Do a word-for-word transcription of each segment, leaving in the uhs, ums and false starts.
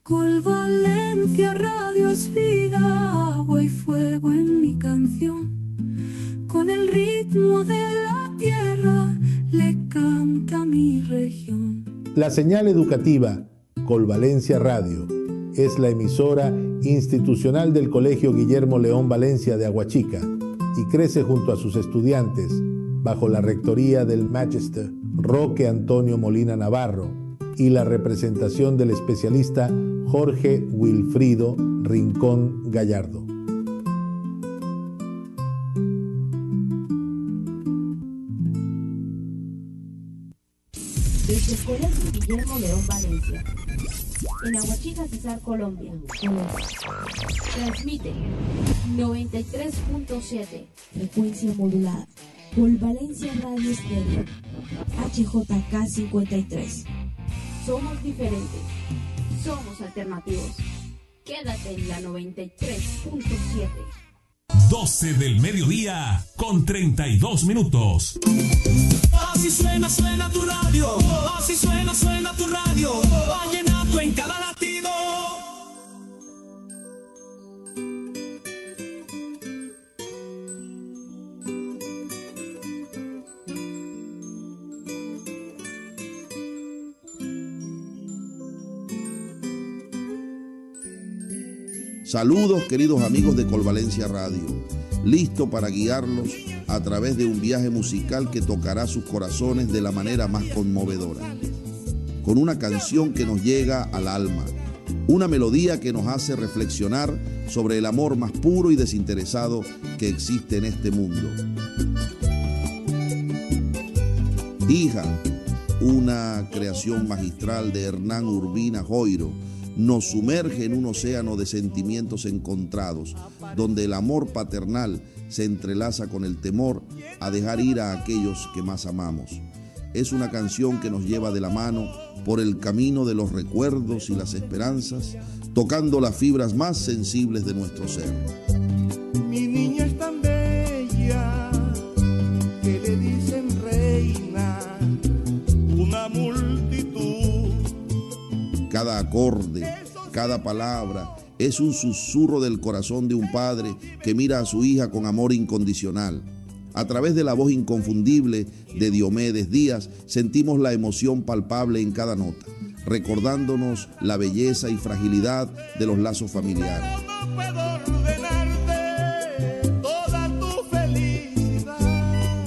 Col Valencia Radio es vida, agua y fuego en mi canción. Con el ritmo de la tierra le canta mi región. La señal educativa Col Valencia Radio es la emisora institucional del Colegio Guillermo León Valencia de Aguachica y crece junto a sus estudiantes bajo la rectoría del Magister Roque Antonio Molina Navarro y la representación del especialista Jorge Wilfrido Rincón Gallardo. Desde el Colegio Guillermo León Valencia, en Aguachica, Cesar, Colombia, transmite noventa y tres punto siete, frecuencia modulada, Col Valencia Radio Estéreo, H J K cincuenta y tres. Somos diferentes, somos alternativos. Quédate en la noventa y tres punto siete. doce del mediodía con treinta y dos minutos. Así suena, suena tu radio. Así suena, suena tu radio. Vallenato en cada latido. Saludos, queridos amigos de Col Valencia Radio, listo para guiarlos a través de un viaje musical que tocará sus corazones de la manera más conmovedora, con una canción que nos llega al alma, una melodía que nos hace reflexionar sobre el amor más puro y desinteresado que existe en este mundo. Hija, una creación magistral de Hernán Urbina Joiro, nos sumerge en un océano de sentimientos encontrados, donde el amor paternal se entrelaza con el temor a dejar ir a aquellos que más amamos. Es una canción que nos lleva de la mano por el camino de los recuerdos y las esperanzas, tocando las fibras más sensibles de nuestro ser. Mi niña es tan bella que le dicen reina, una multitud. Cada acorde, cada palabra es un susurro del corazón de un padre que mira a su hija con amor incondicional. A través de la voz inconfundible de Diomedes Díaz sentimos la emoción palpable en cada nota, recordándonos la belleza y fragilidad de los lazos familiares. No puedo ordenarte toda tu felicidad,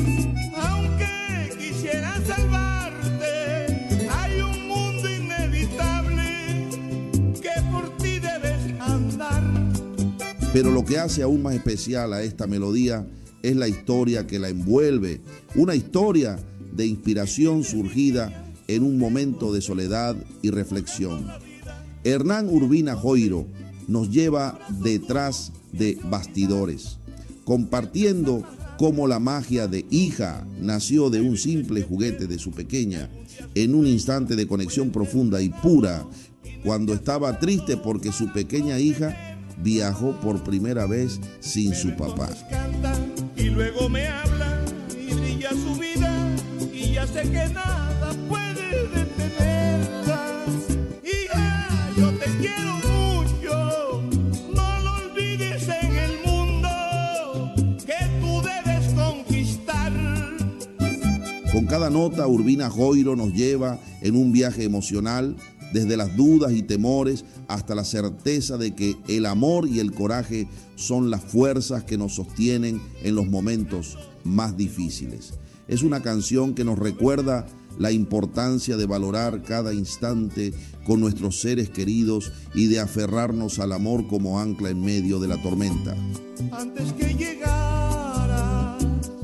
aunque quisiera salvarte, hay un mundo inevitable que por ti debes andar. Pero lo que hace aún más especial a esta melodía es la historia que la envuelve, una historia de inspiración surgida en un momento de soledad y reflexión. Hernán Urbina Joiro nos lleva detrás de bastidores, compartiendo cómo la magia de Hija nació de un simple juguete de su pequeña, en un instante de conexión profunda y pura, cuando estaba triste porque su pequeña hija viajó por primera vez sin su papá. Y luego me habla y brilla su vida y ya sé que nada puede detenerla. Hija, yo te quiero mucho, no lo olvides en el mundo que tú debes conquistar. Con cada nota, Urbina Joiro nos lleva en un viaje emocional, desde las dudas y temores hasta la certeza de que el amor y el coraje son las fuerzas que nos sostienen en los momentos más difíciles. Es una canción que nos recuerda la importancia de valorar cada instante con nuestros seres queridos y de aferrarnos al amor como ancla en medio de la tormenta. Antes que llegaras,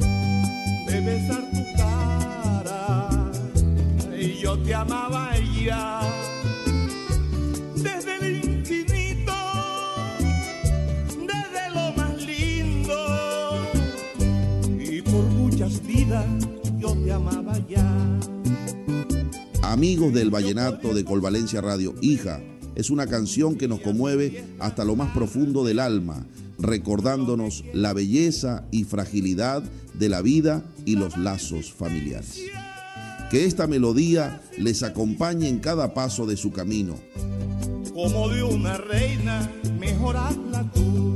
de besar tu cara, y yo te amaba ya. Desde el infinito, desde lo más lindo, y por muchas vidas yo te amaba ya. Amigos del Vallenato de Col Valencia Radio, Hija es una canción que nos conmueve hasta lo más profundo del alma, recordándonos la belleza y fragilidad de la vida y los lazos familiares. Que esta melodía les acompañe en cada paso de su camino. como de una reina, mejor hazla tú.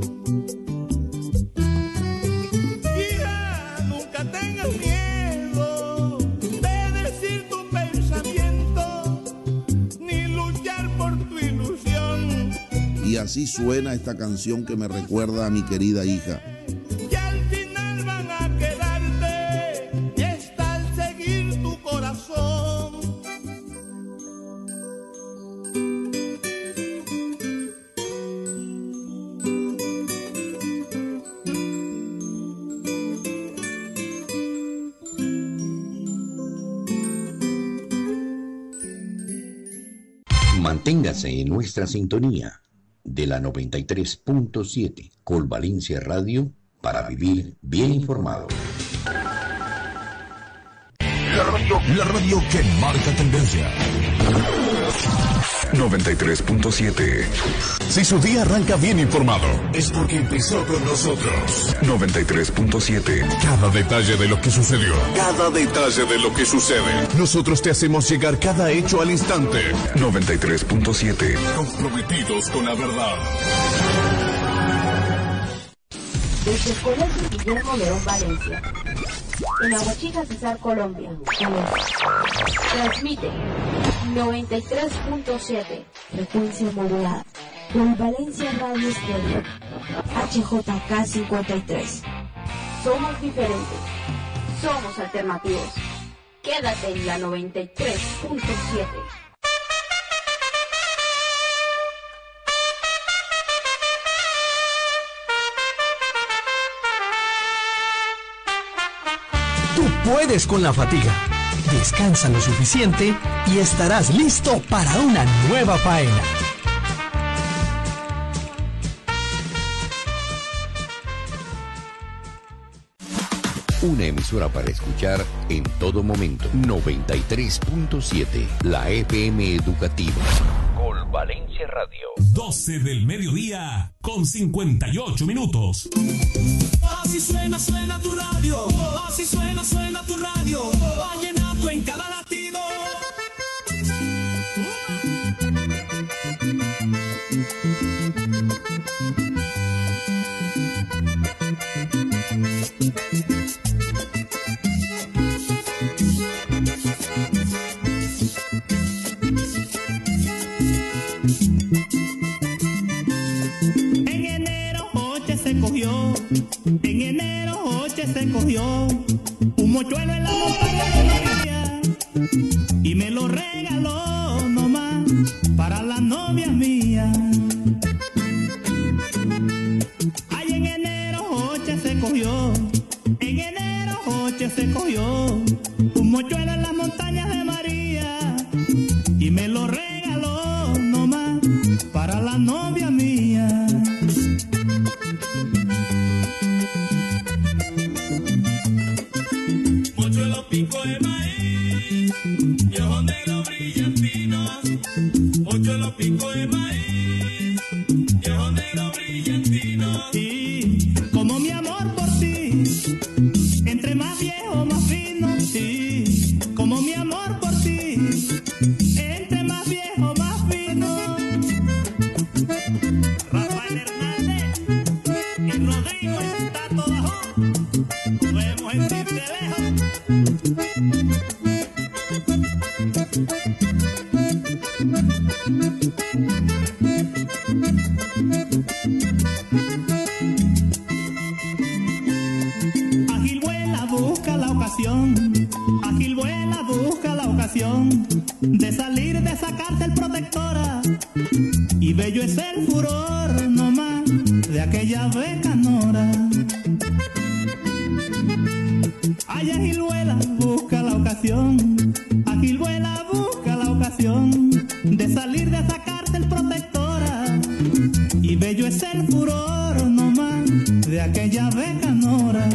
Hija, nunca tengas miedo de decir tu pensamiento, ni luchar por tu ilusión. Y así suena esta canción que me recuerda a mi querida hija. Que al final van a quedarte, está al seguir tu corazón. Manténgase en nuestra sintonía de la noventa y tres punto siete Colvalencia Radio para vivir bien informado. La radio, la radio que marca tendencia. noventa y tres punto siete. Si su día arranca bien informado, es porque empezó con nosotros. noventa y tres punto siete. Cada detalle de lo que sucedió. Cada detalle de lo que sucede. Nosotros te hacemos llegar cada hecho al instante. noventa y tres punto siete. Comprometidos con la verdad. Desde el Colegio Guillermo León Valencia, en Aguachica, Cesar, Colombia, transmite noventa y tres punto siete, frecuencia modulada, Colvalencia Radio Estéreo, H J K cincuenta y tres. Somos diferentes, somos alternativos. Quédate en la noventa y tres punto siete. Tú puedes con la fatiga. Descansa lo suficiente y estarás listo para una nueva faena. Una emisora para escuchar en todo momento. noventa y tres punto siete, la F M educativa. Colvalencia Radio. doce del mediodía con cincuenta y ocho minutos. Así suena, suena tu radio. Así suena, suena tu radio. Vallenato en cada latido. En enero Joche se cogió, en enero Joche se cogió un mochuelo en la montaña de María y me lo regaló nomás para la novia mía. Ay, en enero Joche se cogió, en enero Joche se cogió un mochuelo en las montañas de María y me lo regaló nomás para la novia mía. Mochuelo pico de maíz, y ojos negros brillantinos. Mochuelo pico de maíz, y ojos negros brillantinos. Y como mi amor por ti, entre más viejo más fino. Y como mi amor por ti, entre más viejo más fino. Rafael Hernández y Rodrigo está todo bajo. Podemos decirte lejos. Ágil vuela busca la ocasión, ágil vuela busca la ocasión de salir de esa cárcel protectora. Y bello es el furor nomás de aquella becanora. Ay, ágil vuela busca la ocasión, ágil vuela busca la ocasión de salir de esa cárcel protectora. Y bello es el furor nomás de aquella becanora.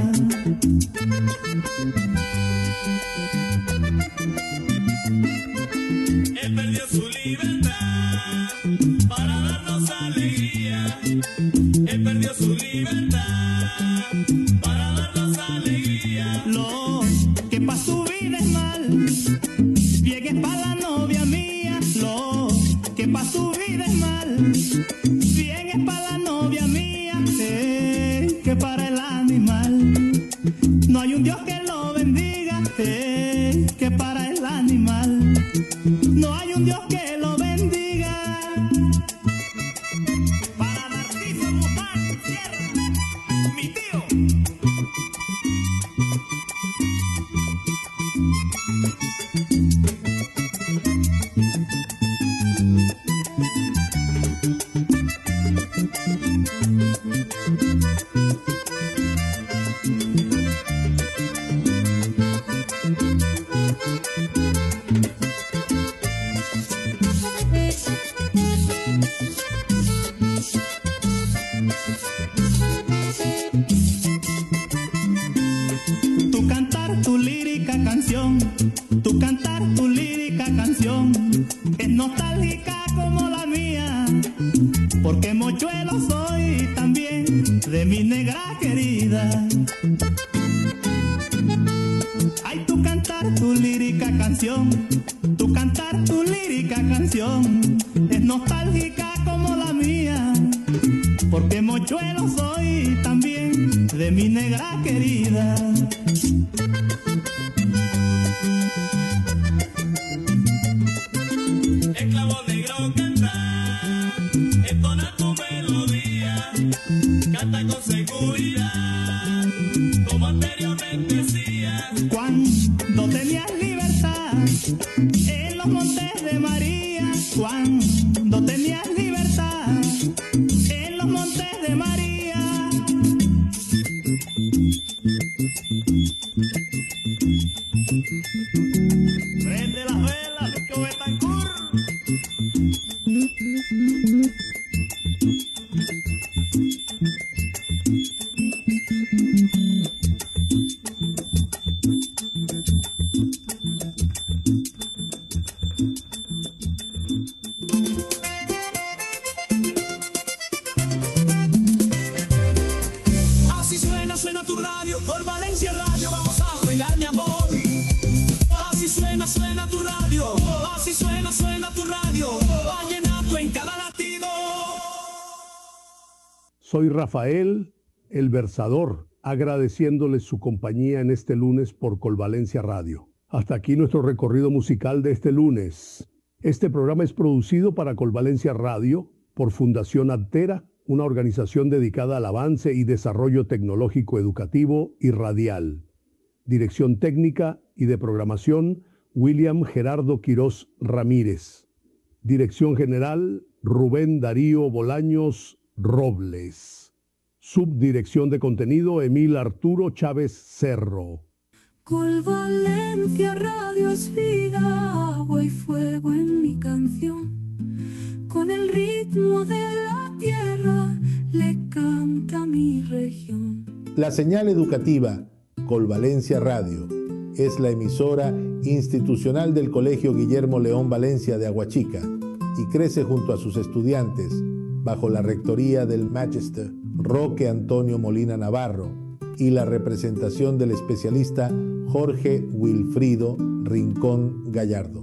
Él perdió su libertad para darnos alegría. Él perdió su libertad para darnos alegría. Lo que pa' su vida es mal, bien es pa' la novia mía. Lo que pa' su vida es mal. Bien es para la novia mía, eh, que para el animal. No hay un Dios que lo bendiga, eh, que para el animal. No hay un Dios que lo bendiga. Para Narciso Guzmán Sierra, mi tío. Tu cantar tu lírica canción, tu cantar tu lírica canción es nostálgica como la mía, porque mochuelo soy también de mi negra querida. Ay, tu cantar tu lírica canción, tu cantar tu lírica canción es nostálgica como la mía, porque mochuelo soy también de mi negra querida. Esclavo negro canta, entona tu melodía, canta con seguridad, como anteriormente decías. Cuando tenías libertad en los montes de María, cuando tenías libertad en los montes de María. Prende las velas, que Betancourt. Así suena, suena tu radio, por Valencia Radio vamos a bailar, mi amor. Así suena, suena tu radio, así suena, suena tu radio, vallenato en cada latido. Soy Rafael, el Versador, agradeciéndoles su compañía en este lunes por Colvalencia Radio. Hasta aquí nuestro recorrido musical de este lunes. Este programa es producido para Colvalencia Radio por Fundación Altera, una organización dedicada al avance y desarrollo tecnológico educativo y radial. Dirección técnica y de programación, William Gerardo Quirós Ramírez. Dirección general, Rubén Darío Bolaños Robles. Subdirección de contenido, Emil Arturo Chávez Cerro. Colvalencia Radio es vida, agua y fuego en mi canción. Con el ritmo de la tierra le canta mi región. La señal educativa Colvalencia Radio es la emisora institucional del Colegio Guillermo León Valencia de Aguachica y crece junto a sus estudiantes bajo la rectoría del Magister Roque Antonio Molina Navarro y la representación del especialista Jorge Wilfrido Rincón Gallardo.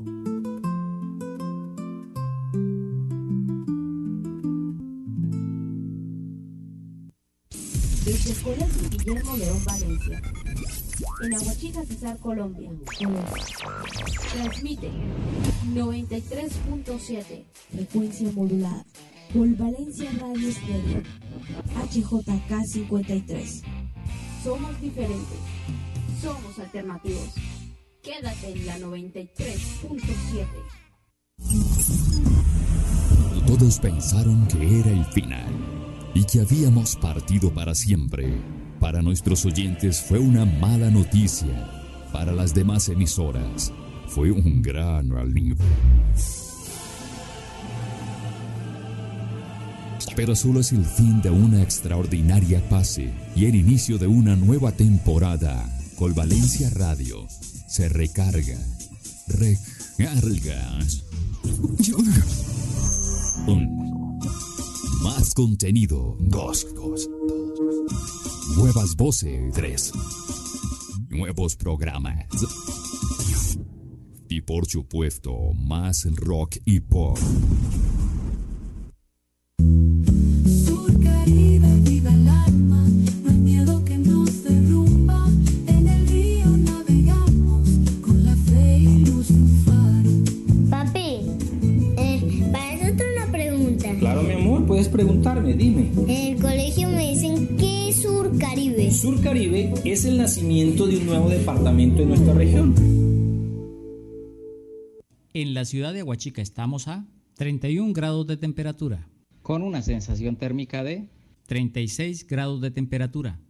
Desde el Colegio Guillermo León Valencia, en Aguachica, Cesar, Colombia, transmite noventa y tres punto siete, frecuencia modulada, Colvalencia Radio Estéreo, H J K cincuenta y tres. Somos diferentes, somos alternativos. Quédate en la noventa y tres punto siete. Todos pensaron que era el final y que habíamos partido para siempre. Para nuestros oyentes fue una mala noticia. Para las demás emisoras fue un gran alivio. Pero solo es el fin de una extraordinaria fase y el inicio de una nueva temporada. Colvalencia Radio se recarga, recarga. Un, más contenido. Dos, dos, dos. Nuevas voces. Tres. Nuevos programas. Y por supuesto, más rock y pop. preguntarme, dime. En el colegio me dicen, ¿qué es Surcaribe? Surcaribe es el nacimiento de un nuevo departamento en nuestra región. En la ciudad de Aguachica estamos a treinta y un grados de temperatura, con una sensación térmica de treinta y seis grados de temperatura.